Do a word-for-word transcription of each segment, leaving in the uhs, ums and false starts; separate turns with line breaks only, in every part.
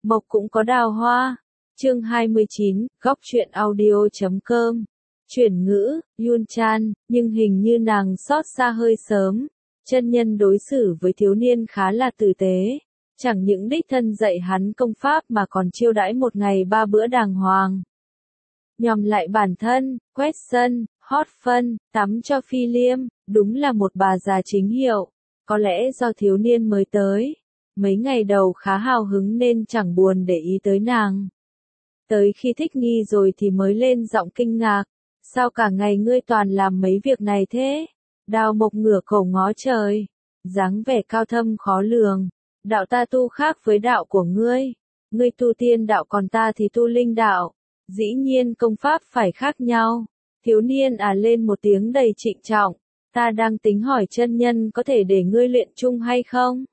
Mộc cũng có đào hoa. Chương hai mươi chín, góc truyện audio chấm com. Chuyển ngữ, Yun Chan, nhưng hình như nàng xót xa hơi sớm. Chân nhân đối xử với thiếu niên khá là tử tế. Chẳng những đích thân dạy hắn công pháp mà còn chiêu đãi một ngày ba bữa đàng hoàng. Nhòm lại bản thân, quét sân, hót phân, tắm cho Phi Liêm, đúng là một bà già chính hiệu. Có lẽ do thiếu niên mới tới. Mấy ngày đầu khá hào hứng nên chẳng buồn để ý tới nàng. Tới khi thích nghi rồi thì mới lên giọng kinh ngạc. Sao cả ngày ngươi toàn làm mấy việc này thế? Đào Mộc ngửa cổ ngó trời. Dáng vẻ cao thâm khó lường. Đạo ta tu khác với đạo của ngươi. Ngươi tu tiên đạo còn ta thì tu linh đạo. Dĩ nhiên công pháp phải khác nhau. Thiếu niên à lên một tiếng đầy trịnh trọng. Ta đang tính hỏi chân nhân có thể để ngươi luyện chung hay không?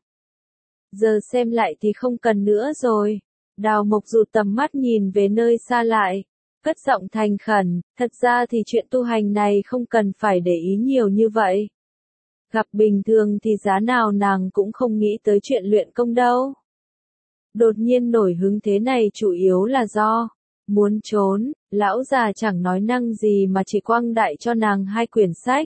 Giờ xem lại thì không cần nữa rồi. Đào Mộc rụt tầm mắt nhìn về nơi xa lại. Cất giọng thành khẩn, thật ra thì chuyện tu hành này không cần phải để ý nhiều như vậy. Gặp bình thường thì giá nào nàng cũng không nghĩ tới chuyện luyện công đâu. Đột nhiên nổi hứng thế này chủ yếu là do muốn trốn, lão già chẳng nói năng gì mà chỉ quăng đại cho nàng hai quyển sách.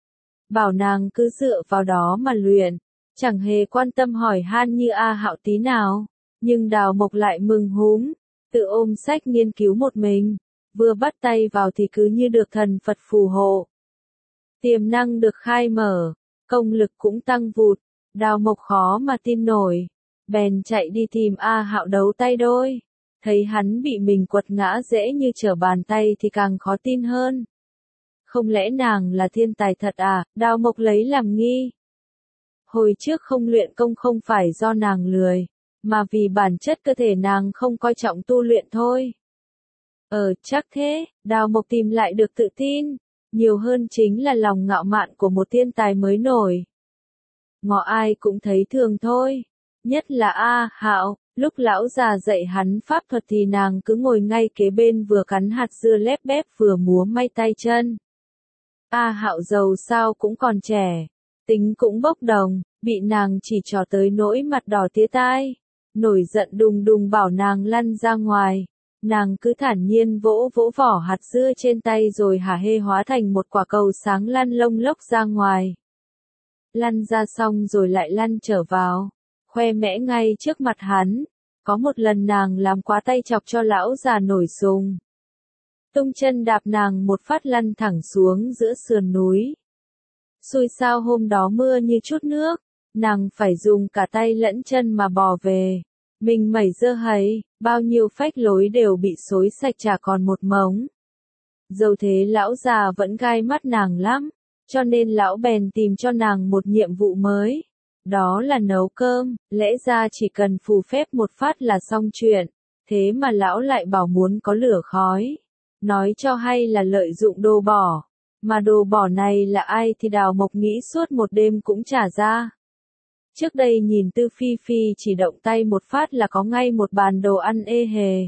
Bảo nàng cứ dựa vào đó mà luyện, chẳng hề quan tâm hỏi han như A Hạo tí nào. Nhưng Đào Mộc lại mừng húm, tự ôm sách nghiên cứu một mình, vừa bắt tay vào thì cứ như được thần Phật phù hộ. Tiềm năng được khai mở, công lực cũng tăng vụt, Đào Mộc khó mà tin nổi, bèn chạy đi tìm A Hạo đấu tay đôi. Thấy hắn bị mình quật ngã dễ như trở bàn tay thì càng khó tin hơn. Không lẽ nàng là thiên tài thật à? Đào Mộc lấy làm nghi. Hồi trước không luyện công không phải do nàng lười, mà vì bản chất cơ thể nàng không coi trọng tu luyện thôi. Ờ, chắc thế, Đào Mộc tìm lại được tự tin, nhiều hơn chính là lòng ngạo mạn của một thiên tài mới nổi. Ngọ ai cũng thấy thường thôi, nhất là A Hạo, lúc lão già dạy hắn pháp thuật thì nàng cứ ngồi ngay kế bên vừa cắn hạt dưa lép bép vừa múa may tay chân. A Hạo dầu sao cũng còn trẻ, tính cũng bốc đồng, bị nàng chỉ trò tới nỗi mặt đỏ tía tai. Nổi giận đùng đùng bảo nàng lăn ra ngoài, nàng cứ thản nhiên vỗ vỗ vỏ hạt dưa trên tay rồi hả hê hóa thành một quả cầu sáng lăn lông lốc ra ngoài. Lăn ra xong rồi lại lăn trở vào, khoe mẽ ngay trước mặt hắn. Có một lần nàng làm quá tay chọc cho lão già nổi sùng. Tung chân đạp nàng một phát lăn thẳng xuống giữa sườn núi. Xui sao hôm đó mưa như chút nước, nàng phải dùng cả tay lẫn chân mà bò về. Mình mẩy dơ hấy, bao nhiêu phách lối đều bị xối sạch chả còn một mống. Dẫu thế lão già vẫn gai mắt nàng lắm, cho nên lão bèn tìm cho nàng một nhiệm vụ mới. Đó là nấu cơm, lẽ ra chỉ cần phù phép một phát là xong chuyện, thế mà lão lại bảo muốn có lửa khói. Nói cho hay là lợi dụng đồ bỏ, mà đồ bỏ này là ai thì Đào Mộc nghĩ suốt một đêm cũng chả ra. Trước đây nhìn Tư Phi Phi chỉ động tay một phát là có ngay một bàn đồ ăn ê hề.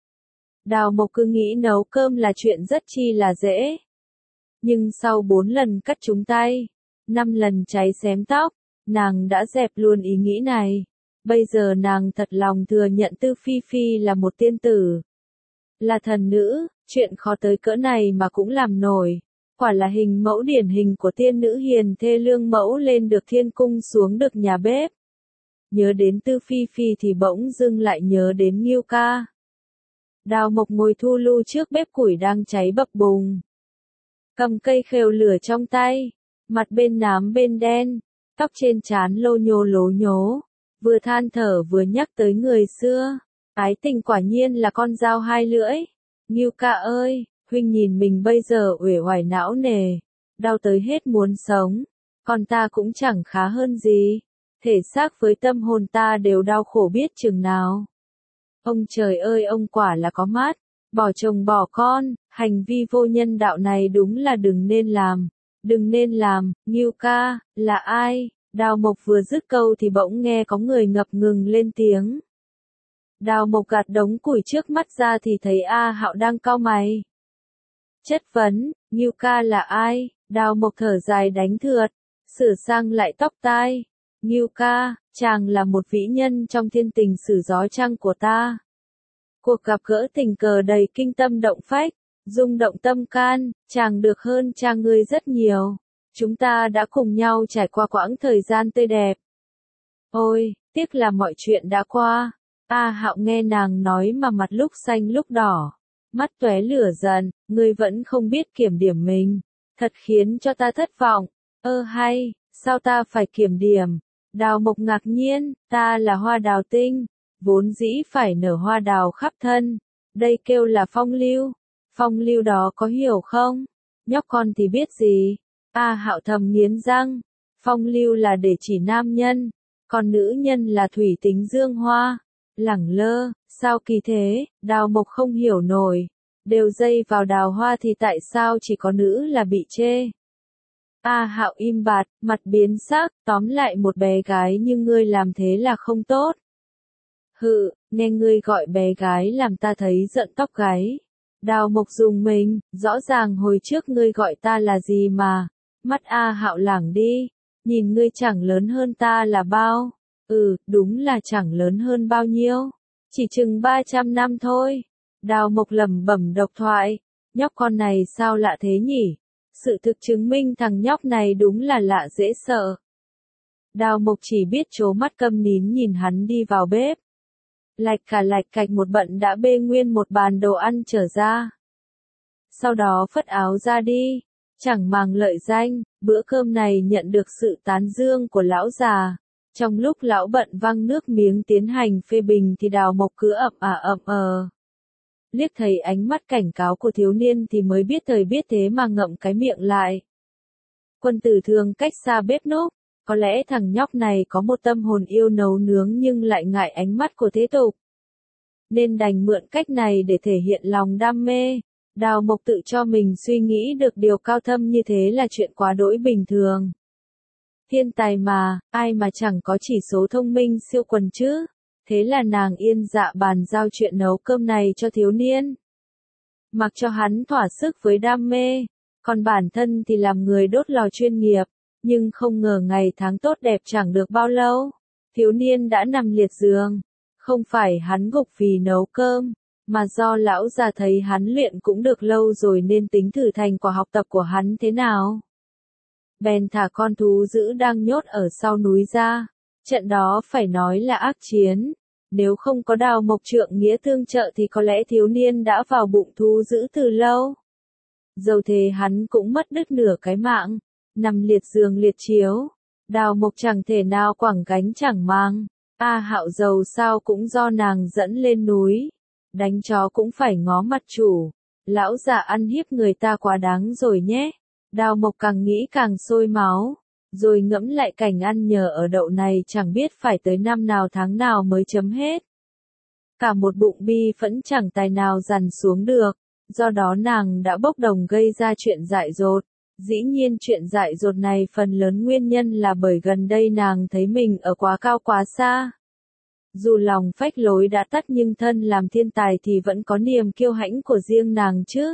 Đào Mộc cứ nghĩ nấu cơm là chuyện rất chi là dễ. Nhưng sau bốn lần cắt trúng tay, năm lần cháy xém tóc, nàng đã dẹp luôn ý nghĩ này. Bây giờ nàng thật lòng thừa nhận Tư Phi Phi là một tiên tử. Là thần nữ, chuyện khó tới cỡ này mà cũng làm nổi. Quả là hình mẫu điển hình của tiên nữ hiền thê lương mẫu lên được thiên cung xuống được nhà bếp. Nhớ đến Tư Phi Phi thì bỗng dưng lại nhớ đến Ngưu Ca. Đào Mộc ngồi thu lu trước bếp củi đang cháy bập bùng. Cầm cây khều lửa trong tay, mặt bên nám bên đen, tóc trên trán lô nhô lố nhố, vừa than thở vừa nhắc tới người xưa. Ái tình quả nhiên là con dao hai lưỡi. Ngưu Ca ơi, huynh nhìn mình bây giờ uể oải não nề, đau tới hết muốn sống, còn ta cũng chẳng khá hơn gì. Thể xác với tâm hồn ta đều đau khổ biết chừng nào. Ông trời ơi ông quả là có mắt, bỏ chồng bỏ con, hành vi vô nhân đạo này đúng là đừng nên làm, đừng nên làm. Ngưu Ca, là ai? Đào Mộc vừa dứt câu thì bỗng nghe có người ngập ngừng lên tiếng. Đào Mộc gạt đống củi trước mắt ra thì thấy A Hạo đang cau mày. Chất vấn, Ngưu Ca là ai? Đào Mộc thở dài đánh thượt, sửa sang lại tóc tai. Ngưu ca, chàng là một vĩ nhân trong thiên tình sử gió trăng của ta. Cuộc gặp gỡ tình cờ đầy kinh tâm động phách, rung động tâm can, chàng được hơn cha ngươi rất nhiều. Chúng ta đã cùng nhau trải qua quãng thời gian tươi đẹp. Ôi, tiếc là mọi chuyện đã qua. A Hạo nghe nàng nói mà mặt lúc xanh lúc đỏ, mắt tóe lửa giận, ngươi vẫn không biết kiểm điểm mình, thật khiến cho ta thất vọng. Ơ hay, sao ta phải kiểm điểm? Đào Mộc ngạc nhiên, ta là hoa đào tinh, vốn dĩ phải nở hoa đào khắp thân, đây kêu là phong lưu. Phong lưu đó có hiểu không? Nhóc con thì biết gì? A Hạo thầm nghiến răng, phong lưu là để chỉ nam nhân, còn nữ nhân là thủy tính dương hoa. Lẳng lơ, sao kỳ thế? Đào Mộc không hiểu nổi, đều dây vào đào hoa thì tại sao chỉ có nữ là bị chê? A Hạo im bặt, mặt biến sắc, tóm lại một bé gái như ngươi làm thế là không tốt. Hự, nghe ngươi gọi bé gái làm ta thấy giận tóc gáy. Đào Mộc dùng mình, rõ ràng hồi trước ngươi gọi ta là gì mà. Mắt A Hạo lảng đi, nhìn ngươi chẳng lớn hơn ta là bao. Ừ, đúng là chẳng lớn hơn bao nhiêu. Chỉ chừng ba trăm năm thôi. Đào Mộc lẩm bẩm độc thoại. Nhóc con này sao lạ thế nhỉ? Sự thực chứng minh thằng nhóc này đúng là lạ dễ sợ. Đào Mộc chỉ biết trố mắt câm nín nhìn hắn đi vào bếp. Lạch cả lạch cạch một bận đã bê nguyên một bàn đồ ăn trở ra. Sau đó phất áo ra đi. Chẳng màng lợi danh, bữa cơm này nhận được sự tán dương của lão già. Trong lúc lão bận văng nước miếng tiến hành phê bình thì Đào Mộc cứ ậm à ậm ờ. Liếc thấy ánh mắt cảnh cáo của thiếu niên thì mới biết thời biết thế mà ngậm cái miệng lại. Quân tử thường cách xa bếp núc, có lẽ thằng nhóc này có một tâm hồn yêu nấu nướng nhưng lại ngại ánh mắt của thế tục. Nên đành mượn cách này để thể hiện lòng đam mê. Đào Mộc tự cho mình suy nghĩ được điều cao thâm như thế là chuyện quá đỗi bình thường. Thiên tài mà, ai mà chẳng có chỉ số thông minh siêu quần chứ. Thế là nàng yên dạ bàn giao chuyện nấu cơm này cho thiếu niên. Mặc cho hắn thỏa sức với đam mê, còn bản thân thì làm người đốt lò chuyên nghiệp, nhưng không ngờ ngày tháng tốt đẹp chẳng được bao lâu. Thiếu niên đã nằm liệt giường, không phải hắn gục vì nấu cơm, mà do lão già thấy hắn luyện cũng được lâu rồi nên tính thử thành quả học tập của hắn thế nào. Bèn thả con thú dữ đang nhốt ở sau núi ra. Trận đó phải nói là ác chiến. Nếu không có Đào Mộc trượng nghĩa tương trợ thì có lẽ thiếu niên đã vào bụng thú dữ từ lâu. Dầu thế hắn cũng mất đứt nửa cái mạng. Nằm liệt giường liệt chiếu. Đào Mộc chẳng thể nào quẳng gánh chẳng mang. A Hạo dầu sao cũng do nàng dẫn lên núi. Đánh chó cũng phải ngó mặt chủ. Lão già ăn hiếp người ta quá đáng rồi nhé. Đào Mộc càng nghĩ càng sôi máu. Rồi ngẫm lại cảnh ăn nhờ ở đậu này chẳng biết phải tới năm nào tháng nào mới chấm hết. Cả một bụng bi phẫn chẳng tài nào dằn xuống được, do đó nàng đã bốc đồng gây ra chuyện dại dột. Dĩ nhiên chuyện dại dột này phần lớn nguyên nhân là bởi gần đây nàng thấy mình ở quá cao quá xa. Dù lòng phách lối đã tắt nhưng thân làm thiên tài thì vẫn có niềm kiêu hãnh của riêng nàng chứ.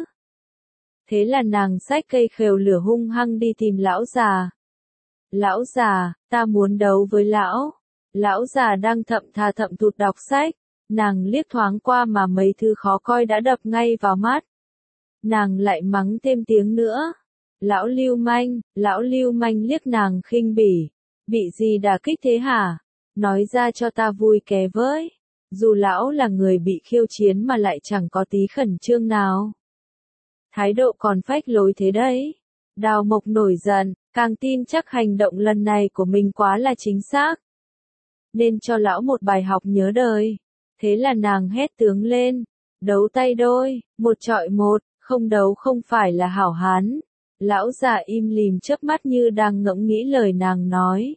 Thế là nàng xách cây khều lửa hung hăng đi tìm lão già. Lão già, ta muốn đấu với lão. Lão già đang thậm thà thậm thụt đọc sách. Nàng liếc thoáng qua mà mấy thứ khó coi đã đập ngay vào mắt. Nàng lại mắng thêm tiếng nữa. Lão lưu manh, lão lưu manh liếc nàng khinh bỉ. Bị gì đả kích thế hả? Nói ra cho ta vui ké với. Dù lão là người bị khiêu chiến mà lại chẳng có tí khẩn trương nào. Thái độ còn phách lối thế đấy. Đào Mộc nổi giận, càng tin chắc hành động lần này của mình quá là chính xác. Nên cho lão một bài học nhớ đời. Thế là nàng hét tướng lên. Đấu tay đôi, một trọi một, không đấu không phải là hảo hán. Lão già im lìm chớp mắt như đang ngẫm nghĩ lời nàng nói.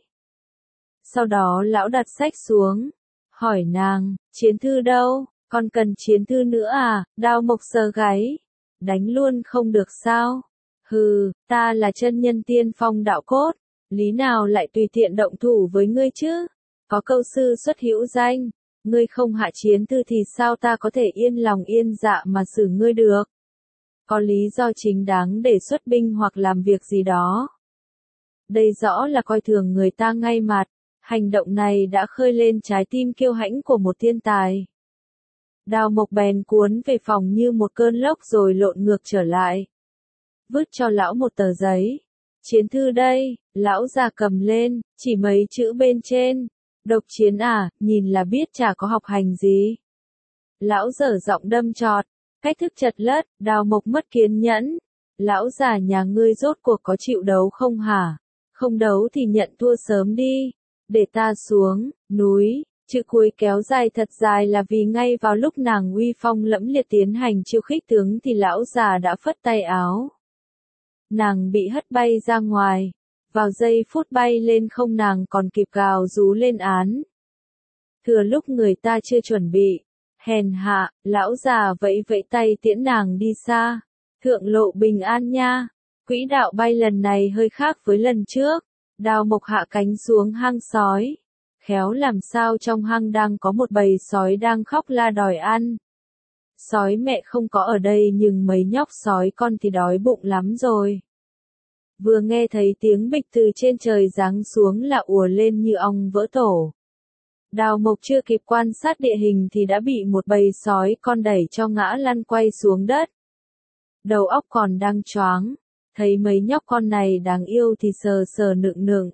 Sau đó lão đặt sách xuống. Hỏi nàng, chiến thư đâu, còn cần chiến thư nữa à? Đào Mộc sờ gáy. Đánh luôn không được sao? Hừ, ta là chân nhân tiên phong đạo cốt, lý nào lại tùy tiện động thủ với ngươi chứ? Có câu sư xuất hữu danh, ngươi không hạ chiến thư thì sao ta có thể yên lòng yên dạ mà xử ngươi được? Có lý do chính đáng để xuất binh hoặc làm việc gì đó. Đây rõ là coi thường người ta ngay mặt, Hành động này đã khơi lên trái tim kiêu hãnh của một thiên tài. Đào Mộc bèn cuốn về phòng như một cơn lốc rồi lộn ngược trở lại. Vứt cho lão một tờ giấy. Chiến thư đây, lão già cầm lên, chỉ mấy chữ bên trên. Độc chiến à, nhìn là biết chả có học hành gì. Lão dở giọng đâm chọt, cách thức chật lất, Đào Mộc mất kiên nhẫn. Lão già nhà ngươi rốt cuộc có chịu đấu không hả? Không đấu thì nhận thua sớm đi. Để ta xuống, núi. Chữ cuối kéo dài thật dài là vì ngay vào lúc nàng uy phong lẫm liệt tiến hành chiêu khích tướng thì lão già đã phất tay áo. Nàng bị hất bay ra ngoài. Vào giây phút bay lên không nàng còn kịp gào rú lên án. Thừa lúc người ta chưa chuẩn bị. Hèn hạ, lão già vẫy vẫy tay tiễn nàng đi xa. Thượng lộ bình an nha. Quỹ đạo bay lần này hơi khác với lần trước. Đào Mộc hạ cánh xuống hang sói. Khéo làm sao trong hang đang có một bầy sói đang khóc la đòi ăn. Sói mẹ không có ở đây nhưng mấy nhóc sói con thì đói bụng lắm rồi. Vừa nghe thấy tiếng bịch từ trên trời giáng xuống là ùa lên như ong vỡ tổ. Đào Mộc chưa kịp quan sát địa hình thì đã bị một bầy sói con đẩy cho ngã lăn quay xuống đất. Đầu óc còn đang choáng, thấy mấy nhóc con này đáng yêu thì sờ sờ nựng nựng.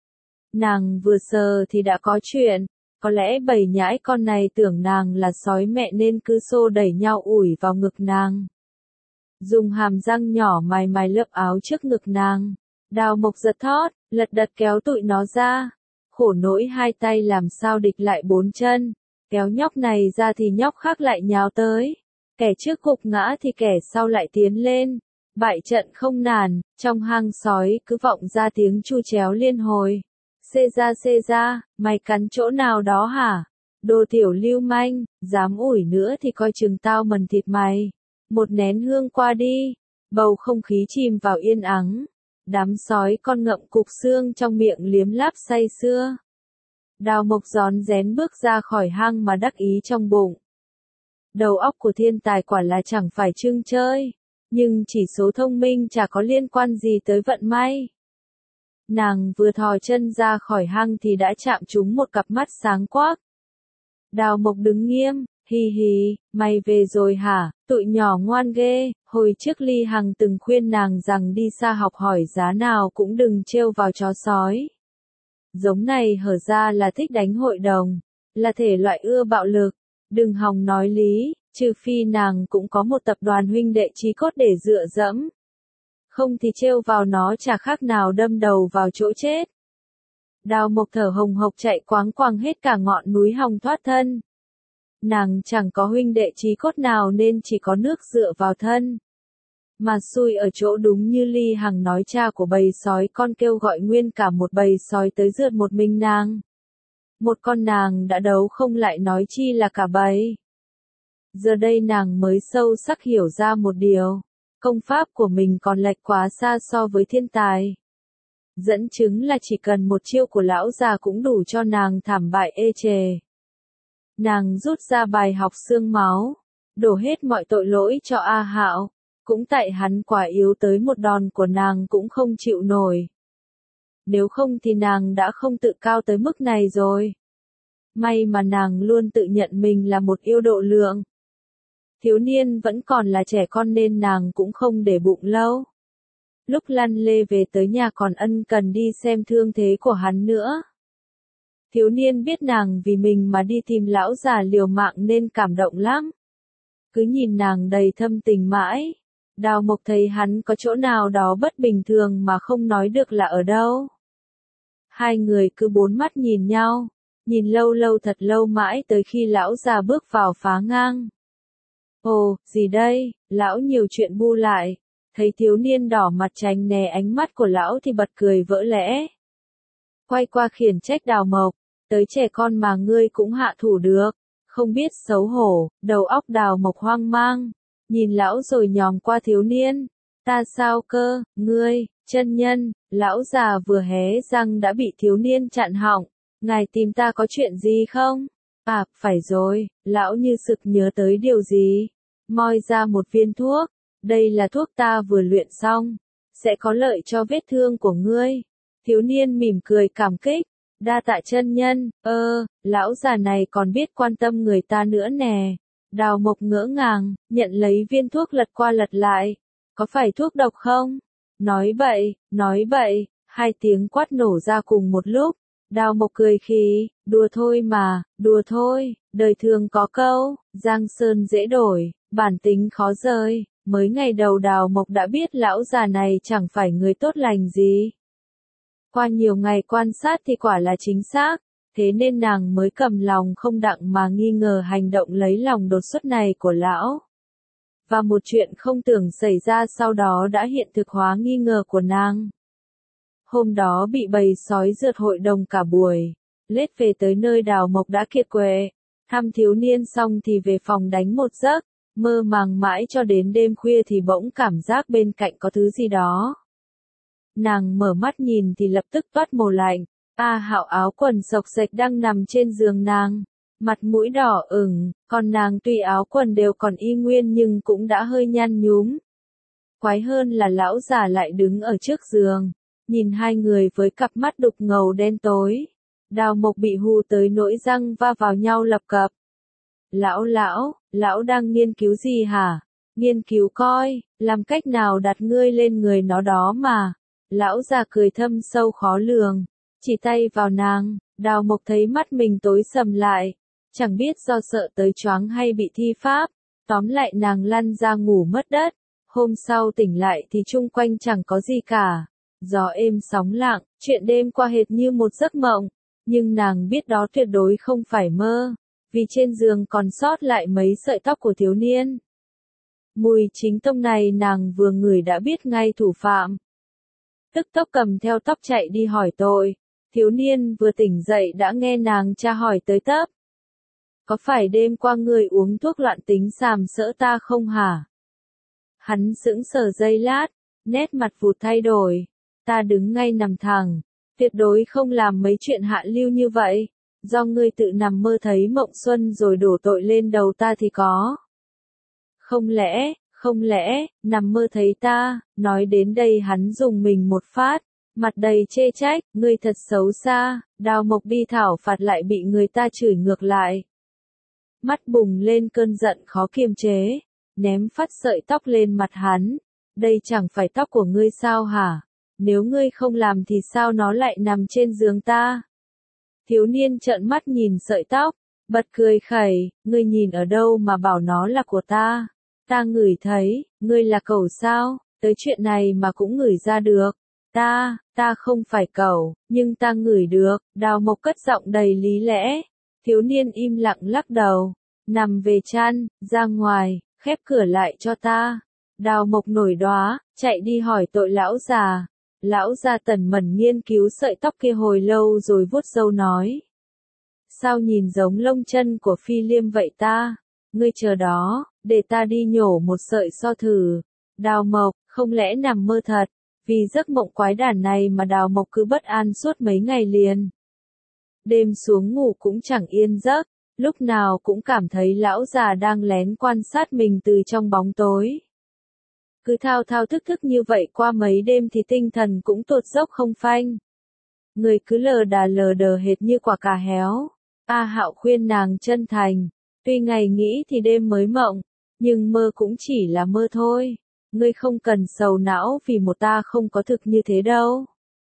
Nàng vừa sờ thì đã có chuyện, có lẽ bầy nhãi con này tưởng nàng là sói mẹ nên cứ xô đẩy nhau ủi vào ngực nàng. Dùng hàm răng nhỏ mài mài lớp áo trước ngực nàng. Đào Mộc giật thót, lật đật kéo tụi nó ra. Khổ nỗi hai tay làm sao địch lại bốn chân. Kéo nhóc này ra thì nhóc khác lại nhào tới. Kẻ trước gục ngã thì kẻ sau lại tiến lên. Bại trận không nản, trong hang sói cứ vọng ra tiếng chu chéo liên hồi. Xê ra xê ra, mày cắn chỗ nào đó hả? Đồ tiểu lưu manh, dám ủi nữa thì coi chừng tao mần thịt mày. Một nén hương qua đi, bầu không khí chìm vào yên ắng. Đám sói con ngậm cục xương trong miệng liếm láp say sưa. Đào Mộc rón rén bước ra khỏi hang mà đắc ý trong bụng. Đầu óc của thiên tài quả là chẳng phải trưng chơi, nhưng chỉ số thông minh chả có liên quan gì tới vận may. Nàng vừa thò chân ra khỏi hang thì đã chạm trúng một cặp mắt sáng quắc. Đào Mộc đứng nghiêm, hì hì, mày về rồi hả, tụi nhỏ ngoan ghê, hồi trước Ly Hằng từng khuyên nàng rằng đi xa học hỏi giá nào cũng đừng trêu vào chó sói. Giống này hở ra là thích đánh hội đồng, là thể loại ưa bạo lực, đừng hòng nói lý, trừ phi nàng cũng có một tập đoàn huynh đệ chí cốt để dựa dẫm. Không thì trêu vào nó chả khác nào đâm đầu vào chỗ chết. Đào Mộc thở hồng hộc chạy quáng quàng hết cả ngọn núi hòng thoát thân. Nàng chẳng có huynh đệ chí cốt nào nên chỉ có nước dựa vào thân. Mà xui ở chỗ đúng như Ly Hằng nói cha của bầy sói con kêu gọi nguyên cả một bầy sói tới rượt một mình nàng. Một con nàng đã đấu không lại nói chi là cả bầy. Giờ đây nàng mới sâu sắc hiểu ra một điều. Công pháp của mình còn lệch quá xa so với thiên tài. Dẫn chứng là chỉ cần một chiêu của lão già cũng đủ cho nàng thảm bại ê chề. Nàng rút ra bài học xương máu, đổ hết mọi tội lỗi cho A Hạo, cũng tại hắn quá yếu tới một đòn của nàng cũng không chịu nổi. Nếu không thì nàng đã không tự cao tới mức này rồi. May mà nàng luôn tự nhận mình là một yêu độ lượng. Thiếu niên vẫn còn là trẻ con nên nàng cũng không để bụng lâu. Lúc lăn lê về tới nhà còn ân cần đi xem thương thế của hắn nữa. Thiếu niên biết nàng vì mình mà đi tìm lão già liều mạng nên cảm động lắm. Cứ nhìn nàng đầy thâm tình mãi. Đào Mộc thấy hắn có chỗ nào đó bất bình thường mà không nói được là ở đâu. Hai người cứ bốn mắt nhìn nhau, nhìn lâu lâu thật lâu mãi tới khi lão già bước vào phá ngang. Ồ, gì đây, lão nhiều chuyện bu lại. Thấy thiếu niên đỏ mặt tránh né ánh mắt của lão thì bật cười vỡ lẽ. Quay qua khiển trách Đào Mộc, tới trẻ con mà ngươi cũng hạ thủ được, không biết xấu hổ, đầu óc Đào Mộc hoang mang, nhìn lão rồi nhòm qua thiếu niên, ta sao cơ, ngươi, chân nhân, lão già vừa hé răng đã bị thiếu niên chặn họng, ngài tìm ta có chuyện gì không? À, phải rồi, lão như sực nhớ tới điều gì, moi ra một viên thuốc. Đây là thuốc ta vừa luyện xong, sẽ có lợi cho vết thương của ngươi. Thiếu niên mỉm cười cảm kích, Đa tạ chân nhân, ơ, lão già này còn biết quan tâm người ta nữa nè. Đào Mộc ngỡ ngàng, nhận lấy viên thuốc lật qua lật lại. Có phải thuốc độc không? Nói bậy, nói bậy, hai tiếng quát nổ ra cùng một lúc. Đào Mộc cười khí, đùa thôi mà, đùa thôi, đời thường có câu, giang sơn dễ đổi, bản tính khó rời. Mới ngày đầu Đào Mộc đã biết lão già này chẳng phải người tốt lành gì. Qua nhiều ngày quan sát thì quả là chính xác, thế nên nàng mới cầm lòng không đặng mà nghi ngờ hành động lấy lòng đột xuất này của lão. Và một chuyện không tưởng xảy ra sau đó đã hiện thực hóa nghi ngờ của nàng. Hôm đó bị bầy sói rượt hội đồng cả buổi, lết về tới nơi Đào Mộc đã kiệt quệ, thăm thiếu niên xong thì về phòng đánh một giấc, mơ màng mãi cho đến đêm khuya thì bỗng cảm giác bên cạnh có thứ gì đó. Nàng mở mắt nhìn thì lập tức toát mồ lạnh, A Hạo áo quần xộc xệch đang nằm trên giường nàng, mặt mũi đỏ ửng, còn nàng tuy áo quần đều còn y nguyên nhưng cũng đã hơi nhăn nhúm. Quái hơn là lão già lại đứng ở trước giường, nhìn hai người với cặp mắt đục ngầu đen tối. Đào Mộc bị hù tới nỗi răng va vào nhau lập cập. Lão lão, lão đang nghiên cứu gì hả? Nghiên cứu coi, làm cách nào đặt ngươi lên người nó đó mà. Lão già cười thâm sâu khó lường, chỉ tay vào nàng. Đào Mộc thấy mắt mình tối sầm lại, chẳng biết do sợ tới choáng hay bị thi pháp, tóm lại nàng lăn ra ngủ mất đất. Hôm sau tỉnh lại thì chung quanh chẳng có gì cả, gió êm sóng lặng, chuyện đêm qua hệt như một giấc mộng, nhưng nàng biết đó tuyệt đối không phải mơ, vì trên giường còn sót lại mấy sợi tóc của thiếu niên. Mùi chính tông này nàng vừa ngửi đã biết ngay thủ phạm. Tức tốc cầm theo tóc chạy đi hỏi tội. Thiếu niên vừa tỉnh dậy đã nghe nàng tra hỏi tới tấp. Có phải đêm qua ngươi uống thuốc loạn tính sàm sỡ ta không hả? Hắn sững sờ giây lát, nét mặt vụt thay đổi. Ta đứng ngay nằm thẳng, tuyệt đối không làm mấy chuyện hạ lưu như vậy. Do ngươi tự nằm mơ thấy mộng xuân rồi đổ tội lên đầu ta thì có. Không lẽ, không lẽ, nằm mơ thấy ta, nói đến đây hắn dùng mình một phát, mặt đầy chê trách, ngươi thật xấu xa. Đào Mộc đi thảo phạt lại bị người ta chửi ngược lại. Mắt bùng lên cơn giận khó kiềm chế, ném phát sợi tóc lên mặt hắn. Đây chẳng phải tóc của ngươi sao hả? Nếu ngươi không làm thì sao nó lại nằm trên giường ta? Thiếu niên trợn mắt nhìn sợi tóc, bật cười khẩy, ngươi nhìn ở đâu mà bảo nó là của ta? Ta ngửi thấy, ngươi là cẩu sao? Tới chuyện này mà cũng ngửi ra được. Ta, ta không phải cẩu, nhưng ta ngửi được. Đào Mộc cất giọng đầy lý lẽ. Thiếu niên im lặng lắc đầu, nằm về chăn, ra ngoài, khép cửa lại cho ta. Đào Mộc nổi đoá, chạy đi hỏi tội lão già. Lão già tần mẩn nghiên cứu sợi tóc kia hồi lâu rồi vuốt râu nói. Sao nhìn giống lông chân của phi liêm vậy ta? Ngươi chờ đó, để ta đi nhổ một sợi so thử. Đào Mộc, không lẽ nằm mơ thật? Vì giấc mộng quái đản này mà Đào Mộc cứ bất an suốt mấy ngày liền. Đêm xuống ngủ cũng chẳng yên giấc, lúc nào cũng cảm thấy lão già đang lén quan sát mình từ trong bóng tối. Cứ thao thao thức thức như vậy qua mấy đêm thì tinh thần cũng tụt dốc không phanh. Người cứ lờ đà lờ đờ hệt như quả cà héo. A Hạo khuyên nàng chân thành, tuy ngày nghĩ thì đêm mới mộng, nhưng mơ cũng chỉ là mơ thôi. Ngươi không cần sầu não vì một ta không có thực như thế đâu.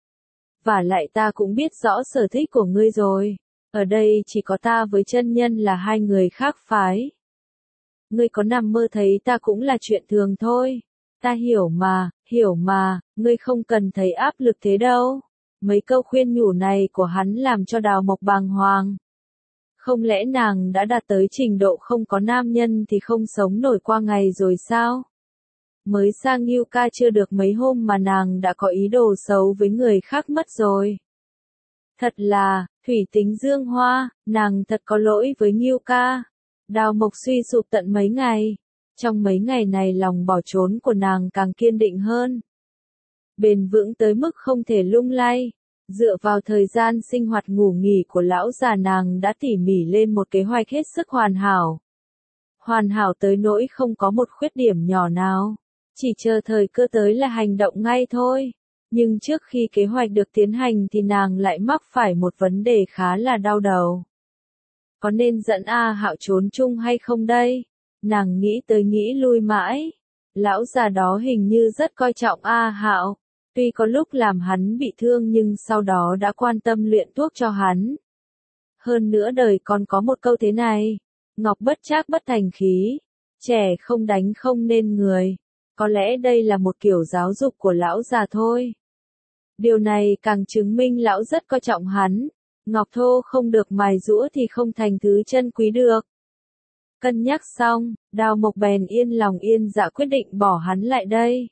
Và lại ta cũng biết rõ sở thích của ngươi rồi. Ở đây chỉ có ta với chân nhân là hai người khác phái. Ngươi có nằm mơ thấy ta cũng là chuyện thường thôi. Ta hiểu mà, hiểu mà, ngươi không cần thấy áp lực thế đâu. Mấy câu khuyên nhủ này của hắn làm cho Đào Mộc bàng hoàng. Không lẽ nàng đã đạt tới trình độ không có nam nhân thì không sống nổi qua ngày rồi sao? Mới sang Ngưu Ca chưa được mấy hôm mà nàng đã có ý đồ xấu với người khác mất rồi. Thật là, thủy tính dương hoa, nàng thật có lỗi với Ngưu Ca. Đào Mộc suy sụp tận mấy ngày. Trong mấy ngày này lòng bỏ trốn của nàng càng kiên định hơn. Bền vững tới mức không thể lung lay. Dựa vào thời gian sinh hoạt ngủ nghỉ của lão già nàng đã tỉ mỉ lên một kế hoạch hết sức hoàn hảo. Hoàn hảo tới nỗi không có một khuyết điểm nhỏ nào. Chỉ chờ thời cơ tới là hành động ngay thôi. Nhưng trước khi kế hoạch được tiến hành thì nàng lại mắc phải một vấn đề khá là đau đầu. Có nên dẫn A Hạo trốn chung hay không đây? Nàng nghĩ tới nghĩ lui mãi. Lão già đó hình như rất coi trọng A Hạo. Tuy có lúc làm hắn bị thương nhưng sau đó đã quan tâm luyện thuốc cho hắn. Hơn nữa đời còn có một câu thế này. Ngọc bất trác bất thành khí. Trẻ không đánh không nên người. Có lẽ đây là một kiểu giáo dục của lão già thôi. Điều này càng chứng minh lão rất coi trọng hắn. Ngọc thô không được mài giũa thì không thành thứ chân quý được. Cân nhắc xong, Đào Mộc bèn yên lòng yên dạ quyết định bỏ hắn lại đây.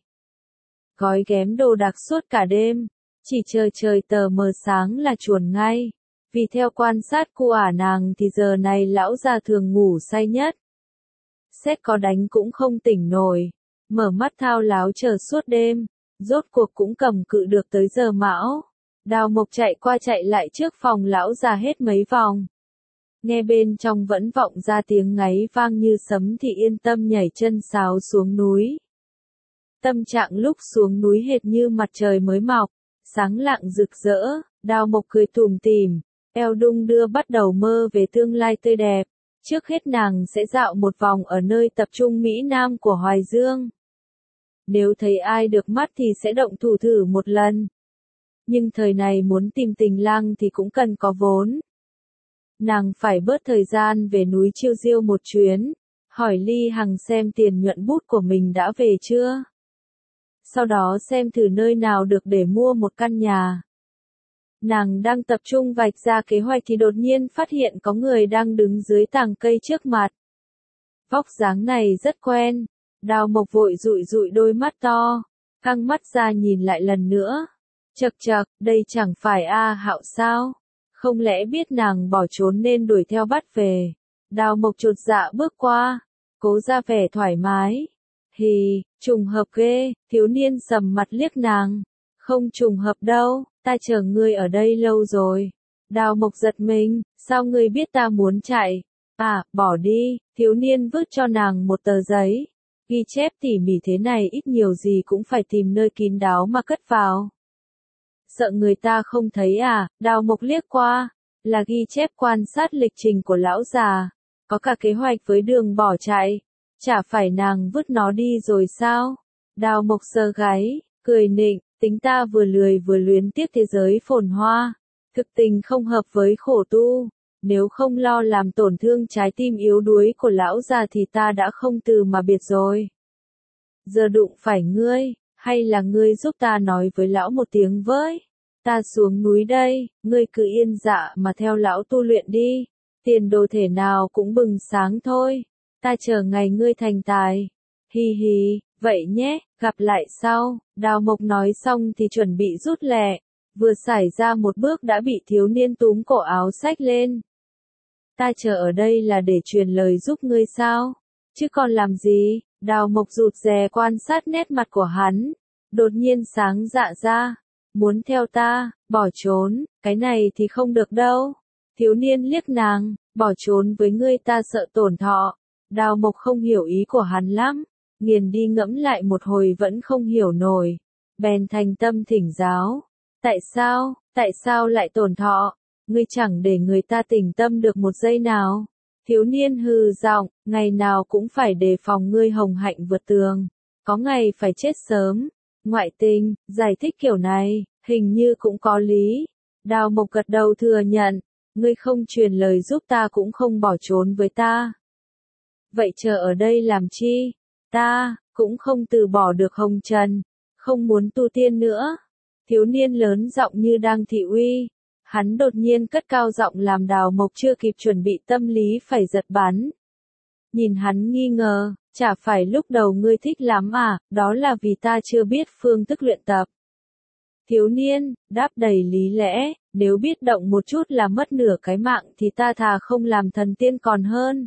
Gói ghém đồ đạc suốt cả đêm, chỉ chờ trời tờ mờ sáng là chuồn ngay. Vì theo quan sát của ả nàng thì giờ này lão già thường ngủ say nhất. Xét có đánh cũng không tỉnh nổi, mở mắt thao láo chờ suốt đêm, rốt cuộc cũng cầm cự được tới giờ mão. Đào Mộc chạy qua chạy lại trước phòng lão già hết mấy vòng. Nghe bên trong vẫn vọng ra tiếng ngáy vang như sấm thì yên tâm nhảy chân sáo xuống núi. Tâm trạng lúc xuống núi hệt như mặt trời mới mọc, sáng lạng rực rỡ, Đào Mộc cười tủm tỉm, eo đung đưa bắt đầu mơ về tương lai tươi đẹp. Trước hết nàng sẽ dạo một vòng ở nơi tập trung Mỹ Nam của Hoài Dương. Nếu thấy ai được mắt thì sẽ động thủ thử một lần. Nhưng thời này muốn tìm tình lang thì cũng cần có vốn. Nàng phải bớt thời gian về núi Chiêu Diêu một chuyến, hỏi Ly Hằng xem tiền nhuận bút của mình đã về chưa. Sau đó xem thử nơi nào được để mua một căn nhà. Nàng đang tập trung vạch ra kế hoạch thì đột nhiên phát hiện có người đang đứng dưới tàng cây trước mặt. Vóc dáng này rất quen, Đào Mộc vội dụi dụi đôi mắt to, căng mắt ra nhìn lại lần nữa. Chậc chậc, đây chẳng phải A Hạo sao? Không lẽ biết nàng bỏ trốn nên đuổi theo bắt về. Đào Mộc chột dạ bước qua, cố ra vẻ thoải mái. Hì, trùng hợp ghê, thiếu niên sầm mặt liếc nàng. Không trùng hợp đâu, ta chờ ngươi ở đây lâu rồi. Đào Mộc giật mình, sao ngươi biết ta muốn chạy? À, bỏ đi, thiếu niên vứt cho nàng một tờ giấy. Ghi chép tỉ mỉ thế này ít nhiều gì cũng phải tìm nơi kín đáo mà cất vào. Sợ người ta không thấy à? Đào Mộc liếc qua, là ghi chép quan sát lịch trình của lão già, có cả kế hoạch với đường bỏ chạy. Chả phải nàng vứt nó đi rồi sao? Đào Mộc sờ gáy, cười nịnh, tính ta vừa lười vừa luyến tiếc thế giới phồn hoa, thực tình không hợp với khổ tu. Nếu không lo làm tổn thương trái tim yếu đuối của lão già thì ta đã không từ mà biệt rồi. Giờ đụng phải ngươi, hay là ngươi giúp ta nói với lão một tiếng với? Ta xuống núi đây, ngươi cứ yên dạ mà theo lão tu luyện đi, tiền đồ thể nào cũng bừng sáng thôi. Ta chờ ngày ngươi thành tài. Hi hi, vậy nhé, gặp lại sau. Đào Mộc nói xong thì chuẩn bị rút lẹ, vừa xảy ra một bước đã bị thiếu niên túm cổ áo xách lên. Ta chờ ở đây là để truyền lời giúp ngươi sao? Chứ còn làm gì? Đào Mộc rụt rè quan sát nét mặt của hắn, đột nhiên sáng dạ ra. Muốn theo ta, bỏ trốn, cái này thì không được đâu. Thiếu niên liếc nàng, bỏ trốn với ngươi ta sợ tổn thọ. Đào Mộc không hiểu ý của hắn lắm, nghiền đi ngẫm lại một hồi vẫn không hiểu nổi. Bèn thành tâm thỉnh giáo. Tại sao, tại sao lại tổn thọ? Ngươi chẳng để người ta tỉnh tâm được một giây nào. Thiếu niên hừ giọng, ngày nào cũng phải đề phòng ngươi hồng hạnh vượt tường. Có ngày phải chết sớm. Ngoại tình, giải thích kiểu này, hình như cũng có lý. Đào Mộc gật đầu thừa nhận, ngươi không truyền lời giúp ta cũng không bỏ trốn với ta. Vậy chờ ở đây làm chi? Ta, cũng không từ bỏ được hồng trần, không muốn tu tiên nữa. Thiếu niên lớn giọng như đang thị uy. Hắn đột nhiên cất cao giọng làm Đào Mộc chưa kịp chuẩn bị tâm lý phải giật bắn. Nhìn hắn nghi ngờ, chả phải lúc đầu ngươi thích lắm à, đó là vì ta chưa biết phương thức luyện tập. Thiếu niên, đáp đầy lý lẽ, nếu biết động một chút là mất nửa cái mạng thì ta thà không làm thần tiên còn hơn.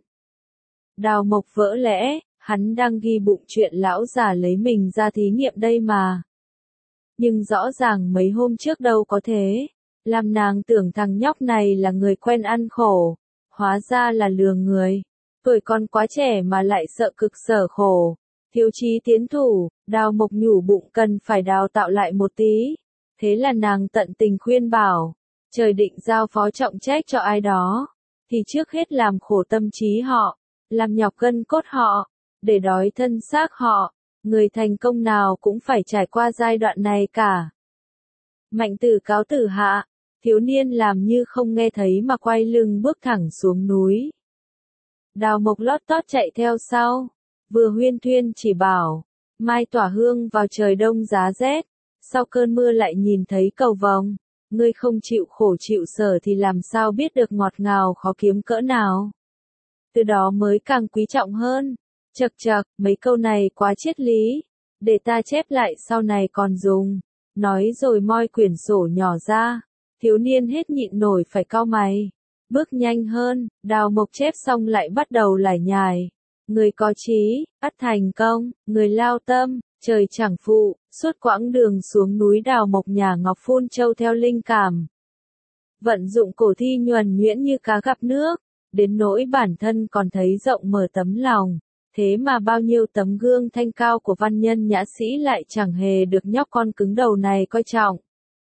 Đào Mộc vỡ lẽ, hắn đang ghi bụng chuyện lão già lấy mình ra thí nghiệm đây mà. Nhưng rõ ràng mấy hôm trước đâu có thế, làm nàng tưởng thằng nhóc này là người quen ăn khổ, hóa ra là lừa người. Tuổi còn quá trẻ mà lại sợ cực sở khổ, Thiếu chí tiến thủ, Đào Mộc nhủ bụng cần phải đào tạo lại một tí. Thế là nàng tận tình khuyên bảo, trời định giao phó trọng trách cho ai đó, thì trước hết làm khổ tâm trí họ, làm nhọc gân cốt họ, để đói thân xác họ, người thành công nào cũng phải trải qua giai đoạn này cả. Mạnh Tử cáo tử hạ, thiếu niên làm như không nghe thấy mà quay lưng bước thẳng xuống núi. Đào Mộc lót tót chạy theo sau, vừa huyên thuyên chỉ bảo, mai tỏa hương vào trời đông giá rét, sau cơn mưa lại nhìn thấy cầu vồng, ngươi không chịu khổ chịu sở thì làm sao biết được ngọt ngào khó kiếm cỡ nào. Từ đó mới càng quý trọng hơn. Chậc chậc, mấy câu này quá triết lý, để ta chép lại sau này còn dùng. Nói rồi moi quyển sổ nhỏ ra, thiếu niên hết nhịn nổi phải cau mày. Bước nhanh hơn, Đào Mộc chép xong lại bắt đầu lải nhải. Người có chí, ắt thành công, người lao tâm, trời chẳng phụ, suốt quãng đường xuống núi Đào Mộc nhà Ngọc phun châu theo linh cảm. Vận dụng cổ thi nhuần nhuyễn như cá gặp nước, đến nỗi bản thân còn thấy rộng mở tấm lòng. Thế mà bao nhiêu tấm gương thanh cao của văn nhân nhã sĩ lại chẳng hề được nhóc con cứng đầu này coi trọng.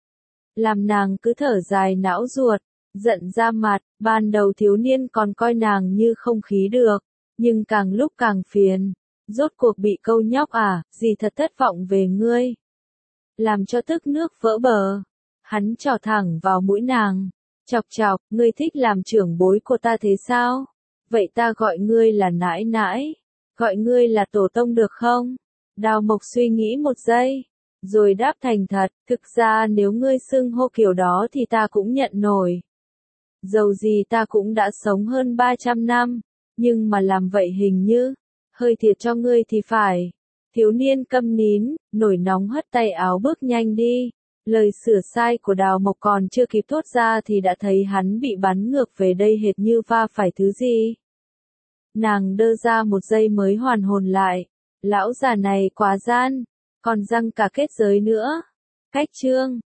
Làm nàng cứ thở dài não ruột, giận ra mặt, ban đầu thiếu niên còn coi nàng như không khí được, nhưng càng lúc càng phiền. Rốt cuộc bị câu nhóc à, gì thật thất vọng về ngươi. Làm cho tức nước vỡ bờ. Hắn trỏ thẳng vào mũi nàng. Chọc chọc, ngươi thích làm trưởng bối của ta thế sao? Vậy ta gọi ngươi là nãi nãi. Gọi ngươi là tổ tông được không? Đào Mộc suy nghĩ một giây, rồi đáp thành thật, thực ra nếu ngươi xưng hô kiểu đó thì ta cũng nhận nổi. Dầu gì ta cũng đã sống hơn ba trăm năm, nhưng mà làm vậy hình như, hơi thiệt cho ngươi thì phải. Thiếu niên câm nín, nổi nóng hất tay áo bước nhanh đi. Lời sửa sai của Đào Mộc còn chưa kịp thốt ra thì đã thấy hắn bị bắn ngược về đây hệt như va phải thứ gì. Nàng đơ ra một giây mới hoàn hồn lại. Lão già này quá gian, còn răng cả kết giới nữa. Cách chương